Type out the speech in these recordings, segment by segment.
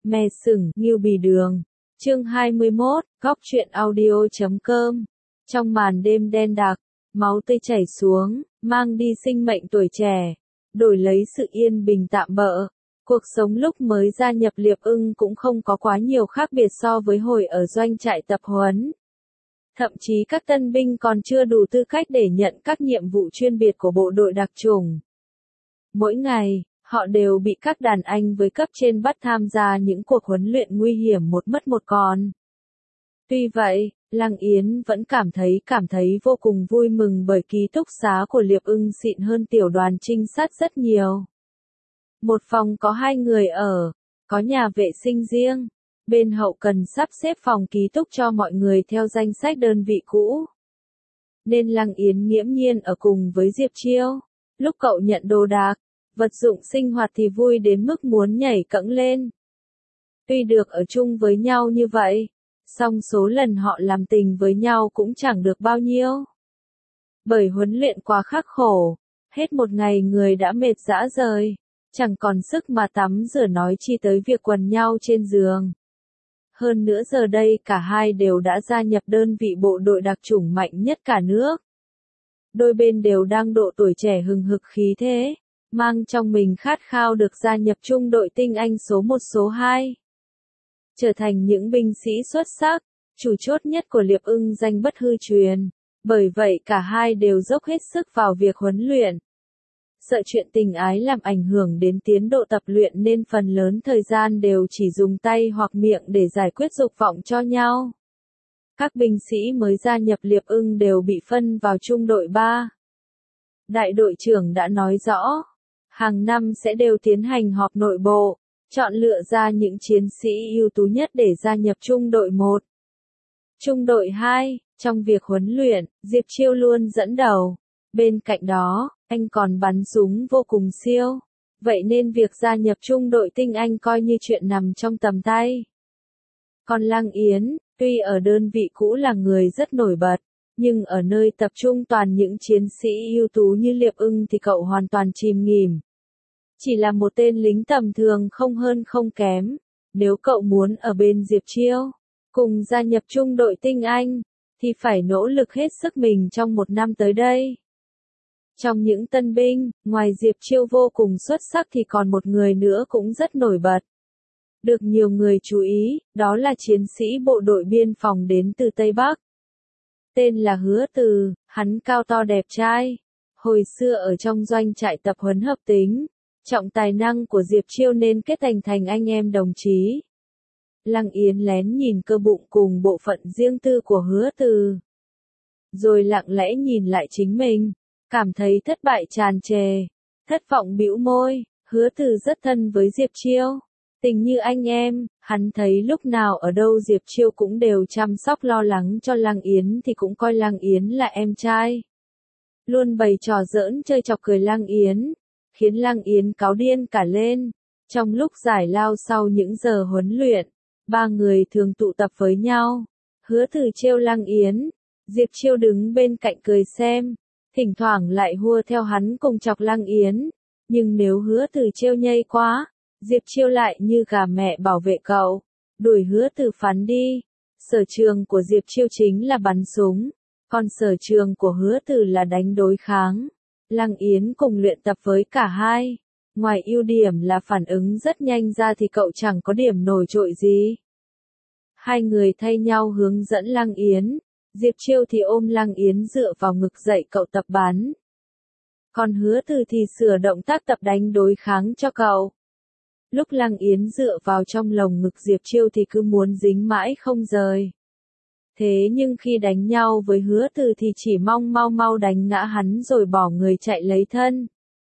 Mè sừng, Ngưu Bì Đường. Chương 21, Góc truyện audio.com. Trong màn đêm đen đặc, máu tươi chảy xuống, mang đi sinh mệnh tuổi trẻ, đổi lấy sự yên bình tạm bợ. Cuộc sống lúc mới gia nhập Liệp Ưng cũng không có quá nhiều khác biệt so với hồi ở doanh trại tập huấn. Thậm chí các tân binh còn chưa đủ tư cách để nhận các nhiệm vụ chuyên biệt của bộ đội đặc chủng. Mỗi ngày, họ đều bị các đàn anh với cấp trên bắt tham gia những cuộc huấn luyện nguy hiểm một mất một còn. Tuy vậy, Lăng Yến vẫn cảm thấy vô cùng vui mừng bởi ký túc xá của Liệp Ưng xịn hơn tiểu đoàn trinh sát rất nhiều. Một phòng có 2 người ở, có nhà vệ sinh riêng. Bên hậu cần sắp xếp phòng ký túc cho mọi người theo danh sách đơn vị cũ. Nên Lăng Yến nghiễm nhiên ở cùng với Diệp Chiêu. Lúc cậu nhận đồ đạc, vật dụng sinh hoạt thì vui đến mức muốn nhảy cẫng lên. Tuy được ở chung với nhau như vậy, song số lần họ làm tình với nhau cũng chẳng được bao nhiêu. Bởi huấn luyện quá khắc khổ, hết một ngày người đã mệt rã rời, chẳng còn sức mà tắm rửa nói chi tới việc quần nhau trên giường. Hơn nữa giờ đây cả hai đều đã gia nhập đơn vị bộ đội đặc chủng mạnh nhất cả nước. Đôi bên đều đang độ tuổi trẻ hừng hực khí thế, mang trong mình khát khao được gia nhập trung đội tinh anh số 1 số 2. Trở thành những binh sĩ xuất sắc, chủ chốt nhất của Liệp Ưng danh bất hư truyền. Bởi vậy cả hai đều dốc hết sức vào việc huấn luyện. Sợ chuyện tình ái làm ảnh hưởng đến tiến độ tập luyện nên phần lớn thời gian đều chỉ dùng tay hoặc miệng để giải quyết dục vọng cho nhau. Các binh sĩ mới gia nhập Liệp Ưng đều bị phân vào trung đội 3. Đại đội trưởng đã nói rõ, hàng năm sẽ đều tiến hành họp nội bộ, chọn lựa ra những chiến sĩ ưu tú nhất để gia nhập trung đội 1. Trung đội 2, trong việc huấn luyện, Diệp Chiêu luôn dẫn đầu. Bên cạnh đó, anh còn bắn súng vô cùng siêu. Vậy nên việc gia nhập trung đội tinh anh coi như chuyện nằm trong tầm tay. Còn Lăng Yến, tuy ở đơn vị cũ là người rất nổi bật, nhưng ở nơi tập trung toàn những chiến sĩ ưu tú như Liệp Ưng thì cậu hoàn toàn chìm nghỉm. Chỉ là một tên lính tầm thường không hơn không kém. Nếu cậu muốn ở bên Diệp Chiêu, cùng gia nhập trung đội tinh anh, thì phải nỗ lực hết sức mình trong 1 năm tới đây. Trong những tân binh, ngoài Diệp Chiêu vô cùng xuất sắc thì còn một người nữa cũng rất nổi bật. Được nhiều người chú ý, đó là chiến sĩ bộ đội biên phòng đến từ Tây Bắc. Tên là Hứa Từ, hắn cao to đẹp trai. Hồi xưa ở trong doanh trại tập huấn hợp tính, trọng tài năng của Diệp Chiêu nên kết thành anh em đồng chí. Lăng Yến lén nhìn cơ bụng cùng bộ phận riêng tư của Hứa Từ. Rồi lặng lẽ nhìn lại chính mình. Cảm thấy thất bại tràn trề, thất vọng bĩu môi. Hứa Từ rất thân với Diệp Chiêu, tình như anh em, hắn thấy lúc nào ở đâu Diệp Chiêu cũng đều chăm sóc lo lắng cho Lăng Yến thì cũng coi Lăng Yến là em trai. Luôn bày trò giỡn chơi chọc cười Lăng Yến, khiến Lăng Yến cáu điên cả lên. Trong lúc giải lao sau những giờ huấn luyện, 3 người thường tụ tập với nhau. Hứa Từ trêu Lăng Yến, Diệp Chiêu đứng bên cạnh cười xem. Thỉnh thoảng lại hua theo hắn cùng chọc Lăng Yến. Nhưng nếu Hứa Từ trêu nhây quá, Diệp Chiêu lại như gà mẹ bảo vệ cậu, đuổi Hứa Từ phán đi. Sở trường của Diệp Chiêu chính là bắn súng, còn sở trường của Hứa Từ là đánh đối kháng. Lăng Yến cùng luyện tập với cả hai. Ngoài ưu điểm là phản ứng rất nhanh ra thì cậu chẳng có điểm nổi trội gì. Hai người thay nhau hướng dẫn Lăng Yến. Diệp Chiêu thì ôm Lăng Yến dựa vào ngực dạy cậu tập bắn. Còn Hứa Từ thì sửa động tác tập đánh đối kháng cho cậu. Lúc Lăng Yến dựa vào trong lồng ngực Diệp Chiêu thì cứ muốn dính mãi không rời. Thế nhưng khi đánh nhau với Hứa Từ thì chỉ mong mau đánh ngã hắn rồi bỏ người chạy lấy thân.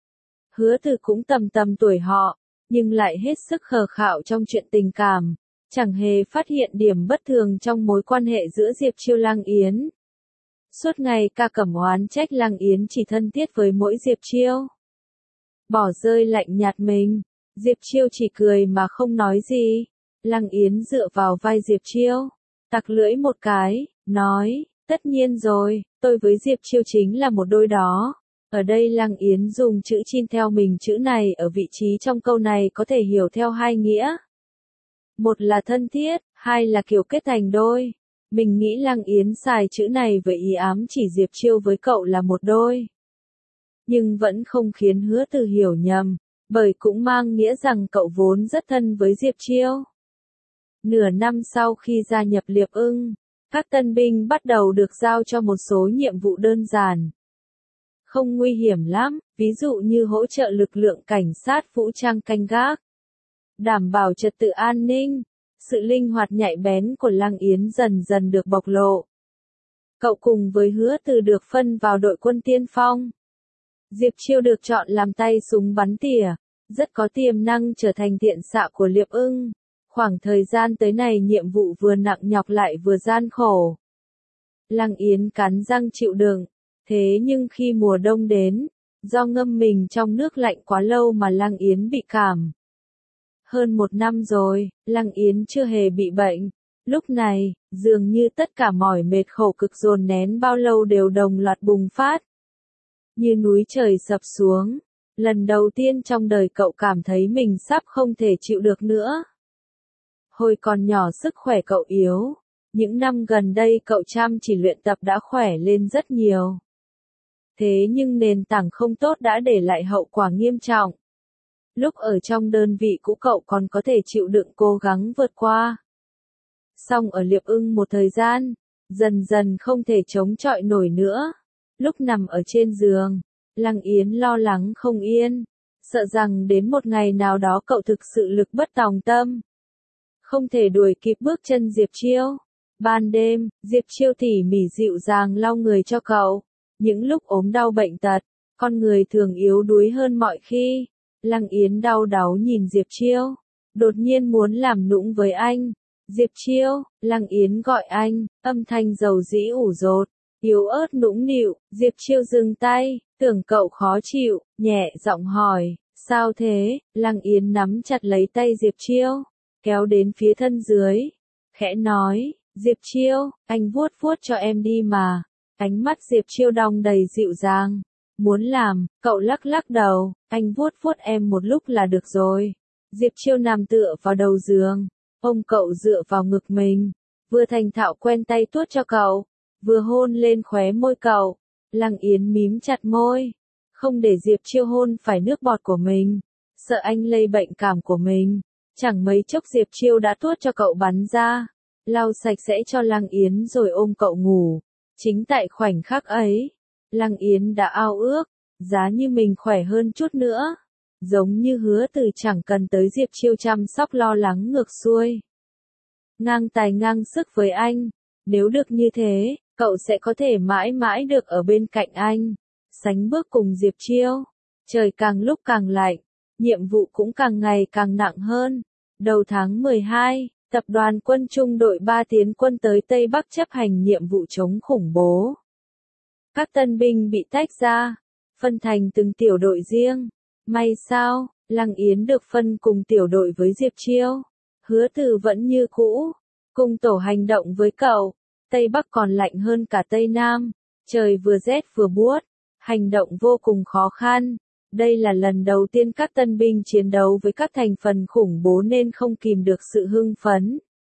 Hứa Từ cũng tầm tuổi họ, nhưng lại hết sức khờ khạo trong chuyện tình cảm. Chẳng hề phát hiện điểm bất thường trong mối quan hệ giữa Diệp Chiêu Lăng Yến. Suốt ngày ca cẩm oán trách Lăng Yến chỉ thân thiết với mỗi Diệp Chiêu. Bỏ rơi lạnh nhạt mình, Diệp Chiêu chỉ cười mà không nói gì. Lăng Yến dựa vào vai Diệp Chiêu, tặc lưỡi một cái, nói, tất nhiên rồi, tôi với Diệp Chiêu chính là một đôi đó. Ở đây Lăng Yến dùng chữ chin theo mình, chữ này ở vị trí trong câu này có thể hiểu theo hai nghĩa. Một là thân thiết, hai là kiểu kết thành đôi. Mình nghĩ Lăng Yến xài chữ này với ý ám chỉ Diệp Chiêu với cậu là một đôi. Nhưng vẫn không khiến Hứa Từ hiểu nhầm, bởi cũng mang nghĩa rằng cậu vốn rất thân với Diệp Chiêu. Nửa năm sau khi gia nhập Liệp Ưng, các tân binh bắt đầu được giao cho một số nhiệm vụ đơn giản. Không nguy hiểm lắm, ví dụ như hỗ trợ lực lượng cảnh sát vũ trang canh gác, đảm bảo trật tự an ninh. Sự linh hoạt nhạy bén của Lăng Yến dần dần được bộc lộ. Cậu cùng với Hứa Từ được phân vào đội quân tiên phong. Diệp Chiêu được chọn làm tay súng bắn tỉa, rất có tiềm năng trở thành thiện xạ của Liệp Ưng. Khoảng thời gian tới này nhiệm vụ vừa nặng nhọc lại vừa gian khổ. Lăng Yến cắn răng chịu đựng, thế nhưng khi mùa đông đến, do ngâm mình trong nước lạnh quá lâu mà Lăng Yến bị cảm. Hơn 1 năm rồi, Lăng Yến chưa hề bị bệnh. Lúc này, dường như tất cả mỏi mệt khổ cực dồn nén bao lâu đều đồng loạt bùng phát. Như núi trời sập xuống, lần đầu tiên trong đời cậu cảm thấy mình sắp không thể chịu được nữa. Hồi còn nhỏ sức khỏe cậu yếu, những năm gần đây cậu chăm chỉ luyện tập đã khỏe lên rất nhiều. Thế nhưng nền tảng không tốt đã để lại hậu quả nghiêm trọng. Lúc ở trong đơn vị cũ cậu còn có thể chịu đựng cố gắng vượt qua. Song ở Liệp Ưng một thời gian, dần dần không thể chống chọi nổi nữa. Lúc nằm ở trên giường, Lăng Yến lo lắng không yên, sợ rằng đến một ngày nào đó cậu thực sự lực bất tòng tâm. Không thể đuổi kịp bước chân Diệp Chiêu. Ban đêm, Diệp Chiêu tỉ mỉ dịu dàng lau người cho cậu. Những lúc ốm đau bệnh tật, con người thường yếu đuối hơn mọi khi. Lăng Yến đau đáu nhìn Diệp Chiêu, đột nhiên muốn làm nũng với anh. Diệp Chiêu, Lăng Yến gọi anh, âm thanh dầu dĩ ủ dột, yếu ớt nũng nịu. Diệp Chiêu dừng tay, tưởng cậu khó chịu, nhẹ giọng hỏi, sao thế? Lăng Yến nắm chặt lấy tay Diệp Chiêu, kéo đến phía thân dưới, khẽ nói, Diệp Chiêu, anh vuốt vuốt cho em đi mà. Ánh mắt Diệp Chiêu đong đầy dịu dàng. Muốn làm, cậu lắc lắc đầu, anh vuốt vuốt em một lúc là được rồi. Diệp Chiêu nằm tựa vào đầu giường, ôm cậu dựa vào ngực mình, vừa thành thạo quen tay tuốt cho cậu, vừa hôn lên khóe môi cậu. Lăng Yến mím chặt môi, không để Diệp Chiêu hôn phải nước bọt của mình, sợ anh lây bệnh cảm của mình. Chẳng mấy chốc Diệp Chiêu đã tuốt cho cậu bắn ra, lau sạch sẽ cho Lăng Yến rồi ôm cậu ngủ. Chính tại khoảnh khắc ấy, Lăng Yến đã ao ước, giá như mình khỏe hơn chút nữa. Giống như Hứa Từ chẳng cần tới Diệp Chiêu chăm sóc lo lắng ngược xuôi. Ngang tài ngang sức với anh, nếu được như thế, cậu sẽ có thể mãi mãi được ở bên cạnh anh. Sánh bước cùng Diệp Chiêu, trời càng lúc càng lạnh, nhiệm vụ cũng càng ngày càng nặng hơn. Đầu tháng 12, tập đoàn quân trung đội 3 tiến quân tới Tây Bắc chấp hành nhiệm vụ chống khủng bố. Các tân binh bị tách ra, phân thành từng tiểu đội riêng. May sao, Lăng Yến được phân cùng tiểu đội với Diệp Chiêu. Hứa Từ vẫn như cũ, cùng tổ hành động với cậu. Tây Bắc còn lạnh hơn cả Tây Nam, trời vừa rét vừa buốt, hành động vô cùng khó khăn. Đây là lần đầu tiên các tân binh chiến đấu với các thành phần khủng bố nên không kìm được sự hưng phấn.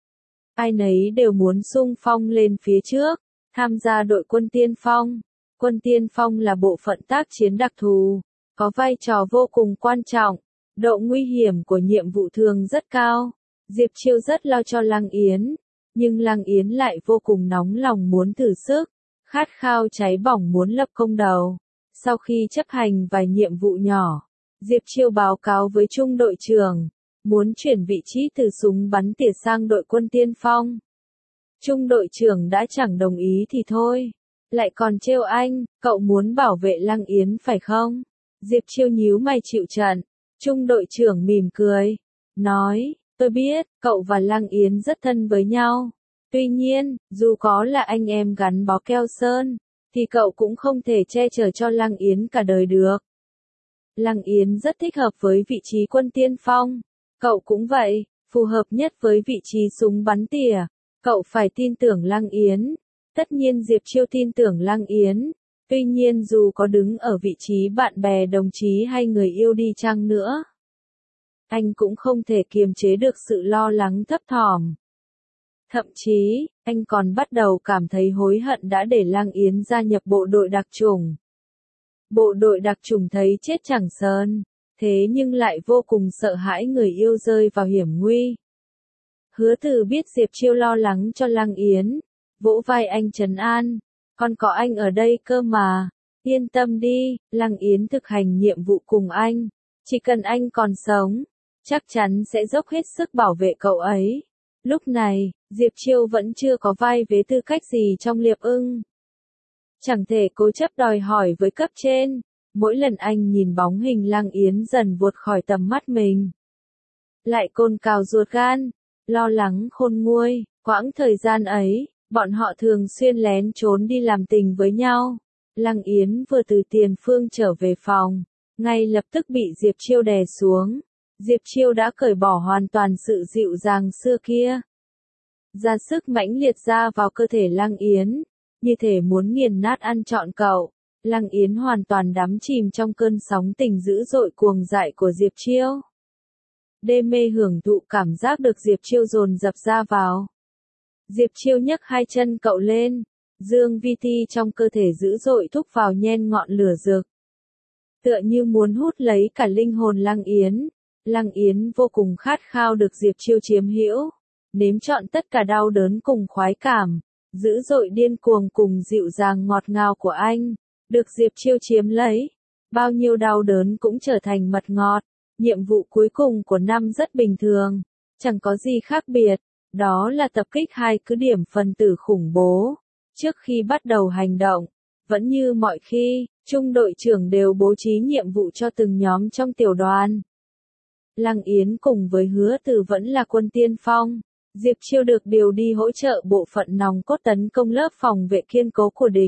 Ai nấy đều muốn xung phong lên phía trước, tham gia đội quân tiên phong. Quân tiên phong là bộ phận tác chiến đặc thù, có vai trò vô cùng quan trọng. Độ nguy hiểm của nhiệm vụ thường rất cao. Diệp Chiêu rất lo cho Lăng Yến, nhưng Lăng Yến lại vô cùng nóng lòng muốn thử sức, khát khao cháy bỏng muốn lập công đầu. Sau khi chấp hành vài nhiệm vụ nhỏ, Diệp Chiêu báo cáo với trung đội trưởng, muốn chuyển vị trí từ súng bắn tỉa sang đội quân tiên phong. Trung đội trưởng đã chẳng đồng ý thì thôi, lại còn trêu anh, cậu muốn bảo vệ Lăng Yến phải không? Diệp Chiêu nhíu mày chịu trận. Trung đội trưởng mỉm cười, nói, tôi biết, cậu và Lăng Yến rất thân với nhau. Tuy nhiên, dù có là anh em gắn bó keo sơn, thì cậu cũng không thể che chở cho Lăng Yến cả đời được. Lăng Yến rất thích hợp với vị trí quân tiên phong. Cậu cũng vậy, phù hợp nhất với vị trí súng bắn tỉa. Cậu phải tin tưởng Lăng Yến. Tất nhiên Diệp Chiêu tin tưởng Lăng Yến. Tuy nhiên dù có đứng ở vị trí bạn bè đồng chí hay người yêu đi chăng nữa, anh cũng không thể kiềm chế được sự lo lắng thấp thỏm. Thậm chí, anh còn bắt đầu cảm thấy hối hận đã để Lăng Yến gia nhập bộ đội đặc chủng. Bộ đội đặc chủng thấy chết chẳng sờn, thế nhưng lại vô cùng sợ hãi người yêu rơi vào hiểm nguy. Hứa Từ biết Diệp Chiêu lo lắng cho Lăng Yến, vỗ vai anh trấn an, còn có anh ở đây cơ mà, yên tâm đi, Lăng Yến thực hành nhiệm vụ cùng anh, chỉ cần anh còn sống, chắc chắn sẽ dốc hết sức bảo vệ cậu ấy. Lúc này, Diệp Chiêu vẫn chưa có vai vế tư cách gì trong Liệp Ưng. Chẳng thể cố chấp đòi hỏi với cấp trên, mỗi lần anh nhìn bóng hình Lăng Yến dần vụt khỏi tầm mắt mình. Lại cồn cào ruột gan, lo lắng khôn nguôi, quãng thời gian ấy, bọn họ thường xuyên lén trốn đi làm tình với nhau. Lăng Yến vừa từ Tiền Phương trở về phòng, ngay lập tức bị Diệp Chiêu đè xuống. Diệp Chiêu đã cởi bỏ hoàn toàn sự dịu dàng xưa kia. Ra sức mãnh liệt ra vào cơ thể Lăng Yến, như thể muốn nghiền nát ăn trọn cậu. Lăng Yến hoàn toàn đắm chìm trong cơn sóng tình dữ dội cuồng dại của Diệp Chiêu. Đê mê hưởng thụ cảm giác được Diệp Chiêu dồn dập ra vào. Diệp Chiêu nhấc hai chân cậu lên, dương vi thi trong cơ thể dữ dội thúc vào nhen ngọn lửa rực. Tựa như muốn hút lấy cả linh hồn Lăng Yến. Lăng Yến vô cùng khát khao được Diệp Chiêu chiếm hữu, nếm trọn tất cả đau đớn cùng khoái cảm, dữ dội điên cuồng cùng dịu dàng ngọt ngào của anh, được Diệp Chiêu chiếm lấy, bao nhiêu đau đớn cũng trở thành mật ngọt. Nhiệm vụ cuối cùng của năm rất bình thường, chẳng có gì khác biệt, đó là tập kích hai cứ điểm phần tử khủng bố. Trước khi bắt đầu hành động, vẫn như mọi khi, trung đội trưởng đều bố trí nhiệm vụ cho từng nhóm trong tiểu đoàn. Lăng Yến cùng với Hứa Từ vẫn là quân tiên phong, Diệp Chiêu được điều đi hỗ trợ bộ phận nòng cốt tấn công lớp phòng vệ kiên cố của địch.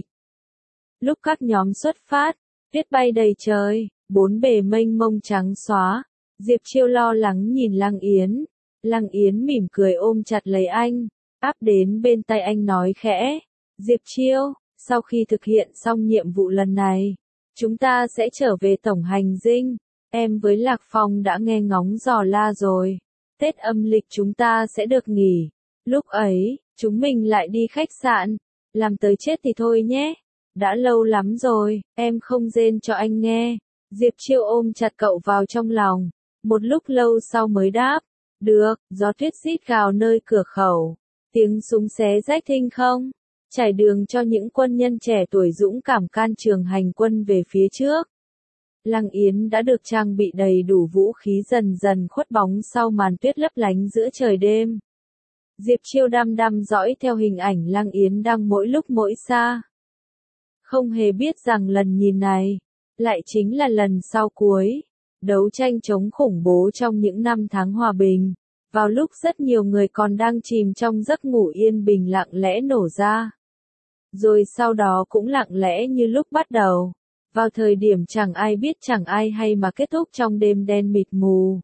Lúc các nhóm xuất phát, tuyết bay đầy trời, bốn bề mênh mông trắng xóa, Diệp Chiêu lo lắng nhìn Lăng Yến. Lăng Yến mỉm cười ôm chặt lấy anh, áp đến bên tai anh nói khẽ, Diệp Chiêu, sau khi thực hiện xong nhiệm vụ lần này, chúng ta sẽ trở về tổng hành dinh. Em với Lạc Phong đã nghe ngóng dò la rồi. Tết âm lịch chúng ta sẽ được nghỉ. Lúc ấy, chúng mình lại đi khách sạn. Làm tới chết thì thôi nhé. Đã lâu lắm rồi, em không rên cho anh nghe. Diệp Chiêu ôm chặt cậu vào trong lòng. Một lúc lâu sau mới đáp. Được, gió tuyết rít gào nơi cửa khẩu. Tiếng súng xé rách thinh không. Trải đường cho những quân nhân trẻ tuổi dũng cảm can trường hành quân về phía trước. Lăng Yến đã được trang bị đầy đủ vũ khí dần dần khuất bóng sau màn tuyết lấp lánh giữa trời đêm. Diệp Chiêu đăm đăm dõi theo hình ảnh Lăng Yến đang mỗi lúc mỗi xa. Không hề biết rằng lần nhìn này, lại chính là lần sau cuối, đấu tranh chống khủng bố trong những năm tháng hòa bình, vào lúc rất nhiều người còn đang chìm trong giấc ngủ yên bình lặng lẽ nổ ra. Rồi sau đó cũng lặng lẽ như lúc bắt đầu. Vào thời điểm chẳng ai biết chẳng ai hay mà kết thúc trong đêm đen mịt mù.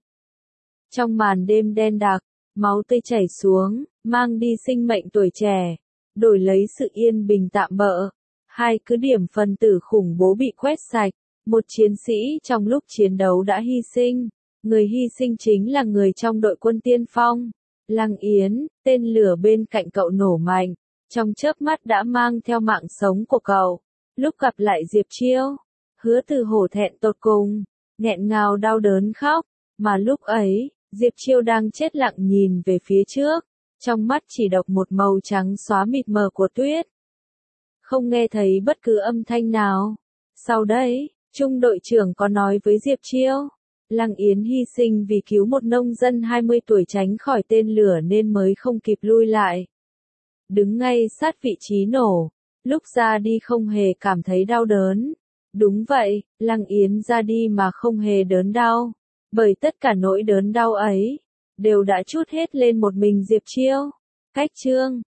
Trong màn đêm đen đặc, máu tươi chảy xuống, mang đi sinh mệnh tuổi trẻ, đổi lấy sự yên bình tạm bợ. Hai cứ điểm phần tử khủng bố bị quét sạch, một chiến sĩ trong lúc chiến đấu đã hy sinh. Người hy sinh chính là người trong đội quân tiên phong. Lăng Yến, tên lửa bên cạnh cậu nổ mạnh, trong chớp mắt đã mang theo mạng sống của cậu. Lúc gặp lại Diệp Chiêu, Hứa Từ hổ thẹn tột cùng, nghẹn ngào đau đớn khóc, mà lúc ấy, Diệp Chiêu đang chết lặng nhìn về phía trước, trong mắt chỉ độc một màu trắng xóa mịt mờ của tuyết. Không nghe thấy bất cứ âm thanh nào. Sau đấy, trung đội trưởng có nói với Diệp Chiêu, Lăng Yến hy sinh vì cứu một nông dân 20 tuổi tránh khỏi tên lửa nên mới không kịp lui lại. Đứng ngay sát vị trí nổ. Lúc ra đi không hề cảm thấy đau đớn. Đúng vậy, Lăng Yến ra đi mà không hề đớn đau. Bởi tất cả nỗi đớn đau ấy, đều đã trút hết lên một mình Diệp Chiêu. Cách chương